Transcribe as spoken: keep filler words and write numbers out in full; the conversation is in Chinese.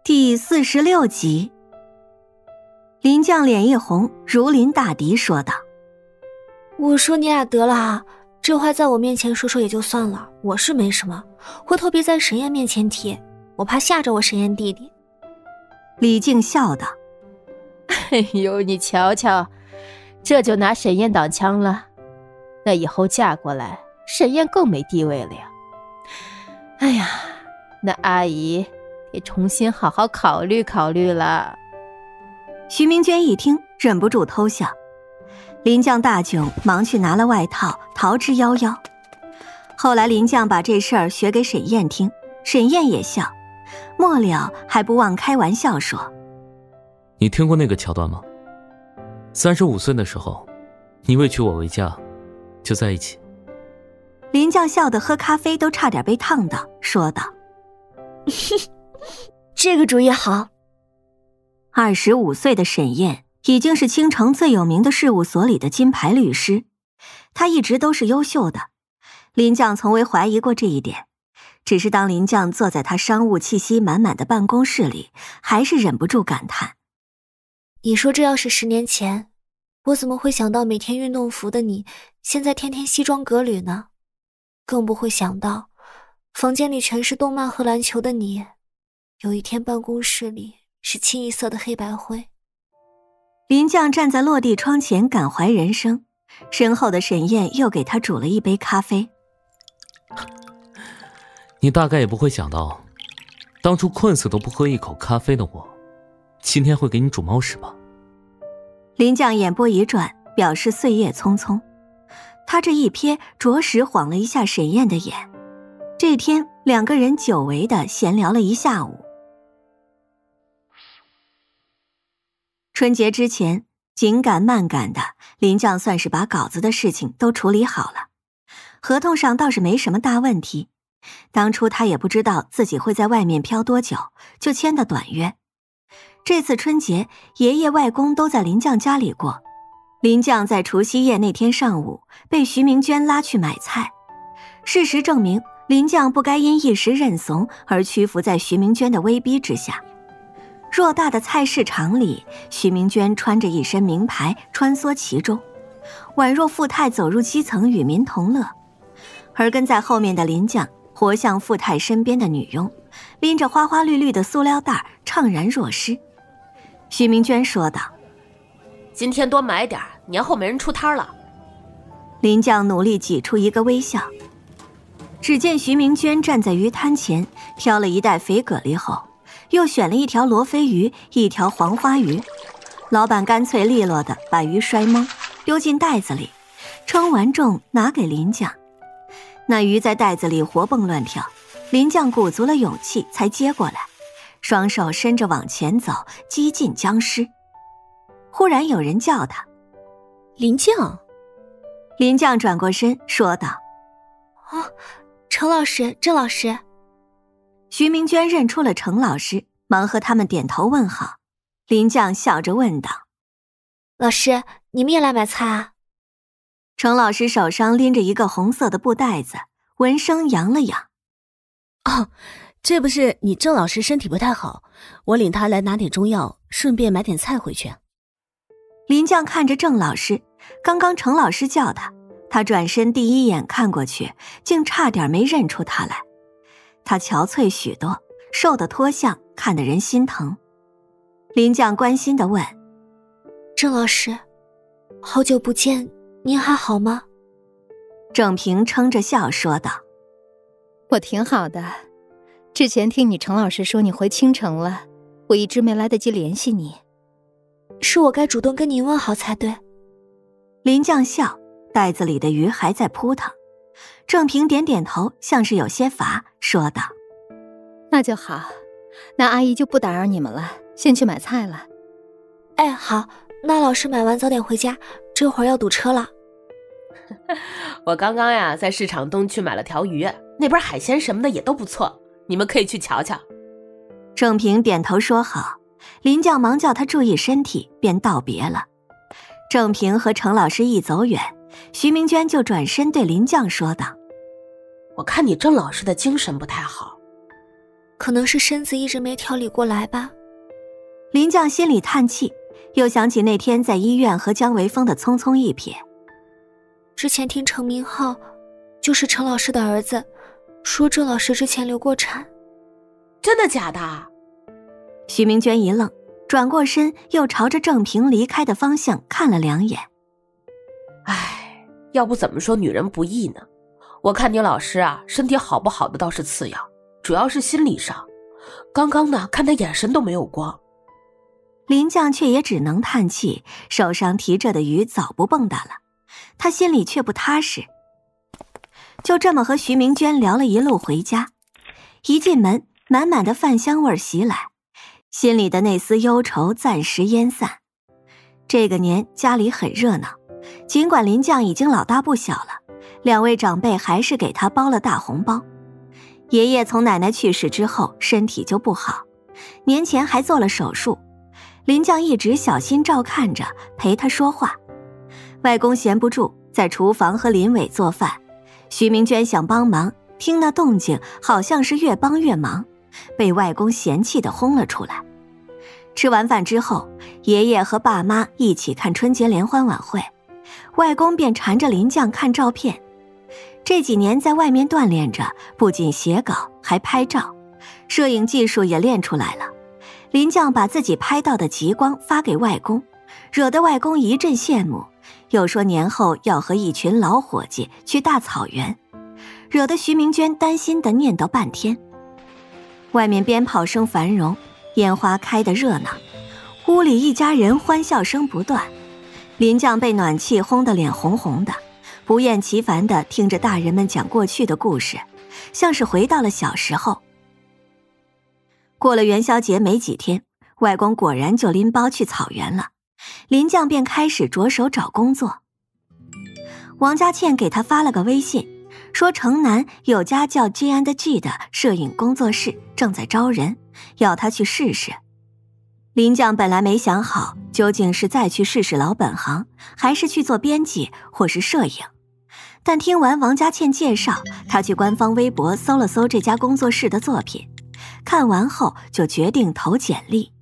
第四十六集。林绛脸一红，如临大敌说道： 我说你俩得了啊，这话在我面前说说也就算了，我是没什么，回头别在沈燕面前提，我怕吓着我沈燕弟弟。 李靖笑道： 哎呦，你瞧瞧，这就拿沈燕挡枪了，那以后嫁过来，沈燕更没地位了呀。哎呀，那阿姨得重新好好考虑考虑了。 徐明娟一听，忍不住偷笑。林绛大窘，忙去拿了外套，逃之夭夭。后来林绛把这事儿学给沈燕听，沈燕也笑，末了还不忘开玩笑说： 你听过那个桥段吗？三十五岁的时候，你为娶我为嫁，就在一起。 林绛笑得喝咖啡都差点被烫到，说道： 这个主意好。 二十五岁的沈燕已经是青城最有名的事务所里的金牌律师，她一直都是优秀的，林绛从未怀疑过这一点。只是当林绛坐在他商务气息满满的办公室里，还是忍不住感叹： 你说这要是十年前，我怎么会想到每天运动服的你，现在天天西装革履呢？更不会想到，房间里全是动漫和篮球的你，有一天办公室里是清一色的黑白灰。 林绛站在落地窗前感怀人生，身后的沈燕又给他煮了一杯咖啡。 你大概也不会想到，当初困死都不喝一口咖啡的我，今天会给你煮猫屎吧？ 林绛眼波一转，表示岁月匆匆。他这一瞥着实晃了一下沈燕的眼。这天两个人久违地闲聊了一下午。春节之前，紧赶慢赶的，林绛算是把稿子的事情都处理好了。合同上倒是没什么大问题，当初他也不知道自己会在外面漂多久，就签的短约。这次春节，爷爷外公都在林绛家里过。林绛在除夕夜那天上午被徐明娟拉去买菜，事实证明林绛不该因一时认怂而屈服在徐明娟的威逼之下。偌大的菜市场里，徐明娟穿着一身名牌穿梭其中，宛若富太走入基层与民同乐。而跟在后面的林绛活像富太身边的女佣，拎着花花绿绿的塑料袋怅然若失。徐明娟说道： 今天多买点，年后没人出摊了。 林绛努力挤出一个微笑。只见徐明娟站在鱼摊前，挑了一袋肥蛤蜊后，又选了一条罗非鱼，一条黄花鱼。老板干脆利落地把鱼摔懵，丢进袋子里，称完重拿给林绛。那鱼在袋子里活蹦乱跳，林绛鼓足了勇气才接过来，双手伸着往前走，几近僵尸。忽然有人叫他： 林绛。 林绛转过身说道： 哦，程老师，郑老师。 徐明娟认出了程老师，忙和他们点头问好。林绛笑着问道： 老师，你们也来买菜啊？ 程老师手上拎着一个红色的布袋子，闻声扬了扬： 哦，这不是你郑老师身体不太好，我领他来拿点中药，顺便买点菜回去。 林绛看着郑老师，刚刚程老师叫他，他转身第一眼看过去，竟差点没认出他来。他憔悴许多，瘦得脱相，看得人心疼。林绛关心地问： 郑老师，好久不见，您还好吗？ 郑平撑着笑说道： 我挺好的，之前听你程老师说你回青城了，我一直没来得及联系你。 是我该主动跟您问好才对。 林绛笑，袋子里的鱼还在扑腾。郑平点点头，像是有些乏，说道： 那就好，那阿姨就不打扰你们了，先去买菜了。 哎，好，那老师买完早点回家，这会儿要堵车了。 我刚刚呀在市场东区买了条鱼，那边海鲜什么的也都不错，你们可以去瞧瞧。 郑平点头说好，林绛忙叫他注意身体，便道别了。郑平和程老师一走远，徐明娟就转身对林绛说道： 我看你郑老师的精神不太好。 可能是身子一直没调理过来吧。 林绛心里叹气，又想起那天在医院和江维峰的匆匆一瞥。 之前听程明浩，就是程老师的儿子，说郑老师之前流过产。 真的假的？ 徐明娟一愣，转过身又朝着郑平离开的方向看了两眼。 唉，要不怎么说女人不易呢？我看你老师啊，身体好不好的倒是次要，主要是心理上。刚刚呢，看他眼神都没有光。 林绛却也只能叹气，手上提着的鱼早不蹦跶了，他心里却不踏实。就这么和徐明娟聊了一路回家，一进门，满满的饭香味袭来，心里的那丝忧愁暂时烟散。这个年家里很热闹，尽管林绛已经老大不小了，两位长辈还是给他包了大红包。爷爷从奶奶去世之后身体就不好，年前还做了手术，林绛一直小心照看着，陪他说话。外公闲不住，在厨房和林伟做饭，徐明娟想帮忙，听那动静好像是越帮越忙，被外公嫌弃地轰了出来。吃完饭之后，爷爷和爸妈一起看春节联欢晚会，外公便缠着林绛看照片。这几年在外面锻炼着，不仅写稿还拍照，摄影技术也练出来了。林绛把自己拍到的极光发给外公，惹得外公一阵羡慕，又说年后要和一群老伙计去大草原，惹得徐明娟担心地念叨半天。外面鞭炮声繁荣，烟花开得热闹，屋里一家人欢笑声不断。林绛被暖气烘得脸红红的，不厌其烦地听着大人们讲过去的故事，像是回到了小时候。过了元宵节没几天，外公果然就拎包去草原了，林绛便开始着手找工作。王家倩给他发了个微信，说城南有家叫 G and G 的摄影工作室正在招人，要他去试试。林绛本来没想好究竟是再去试试老本行，还是去做编辑或是摄影，但听完王家倩介绍，他去官方微博搜了搜这家工作室的作品，看完后就决定投简历。